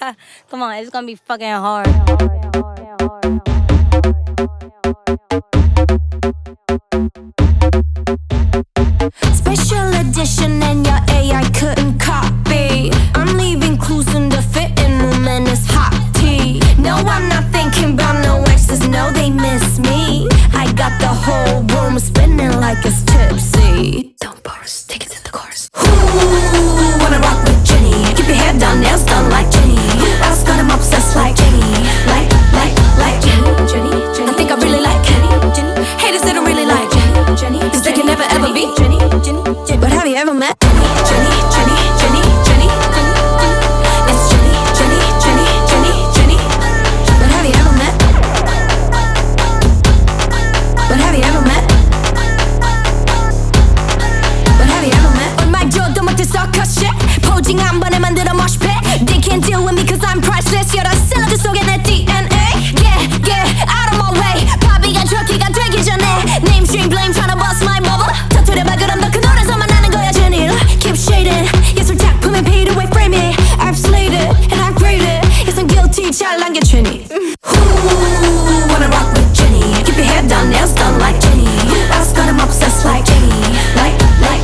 Come on, it's gonna be fucking hard. Special edition and your AI couldn't copy. I'm leaving clues in the fitting room and it's hot tea. No, I'm not thinking about no exes, no, they miss me. I got the whole room spinning like it's tipsy. Don't boast, take it to the chorus. Who wanna rock with Jenny? Keep your hair done, nails done like Jenny. Who else got him obsessed like Jenny? Like Jenny. I think I really like Jenny. Haters, they don't really like Jenny. Cause they can never ever be Jenny. But have you ever met Jenny? It's Jenny. But have you ever met? But have you ever met? But have you ever met? 얼마 줘도 못해 circus shit. 포징 한 번에 만들어 mosh pit. They can't deal with me cause I'm priceless. 여러 샐러드 속에 내 DNA. Yeah, out of my way. 바비가 트럭키가 되기 전에 Name, stream, blame, tryna bust my bubble. 터뜨려봐 그럼 더 큰 노래서만 나는 거야 Jenny. Keep shading. 예술 작품에 paid away frame it. I've slayed it and I've graded. Yes, I'm guilty 잘 남겨 Jenny. Who wanna rock with Jenny? Keep your hair done, nails done like Jenny. Who else got him obsessed like Jenny? Like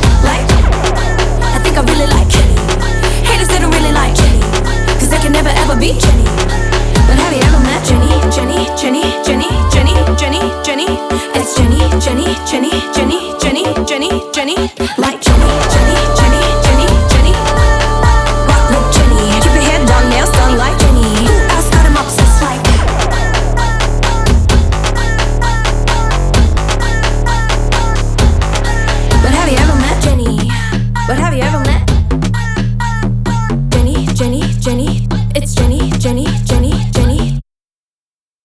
I think I really like Jenny. Haters, they don't really like Jenny. Cause they can never ever be Jenny. But have you ever met Jenny? It's Jenny. Like Jenny. Rock with Jenny. Keep your hair done, nails done like Jenny. Who else got him obsessed like? But have you ever met Jenny? But have you ever met Jenny? It's Jenny.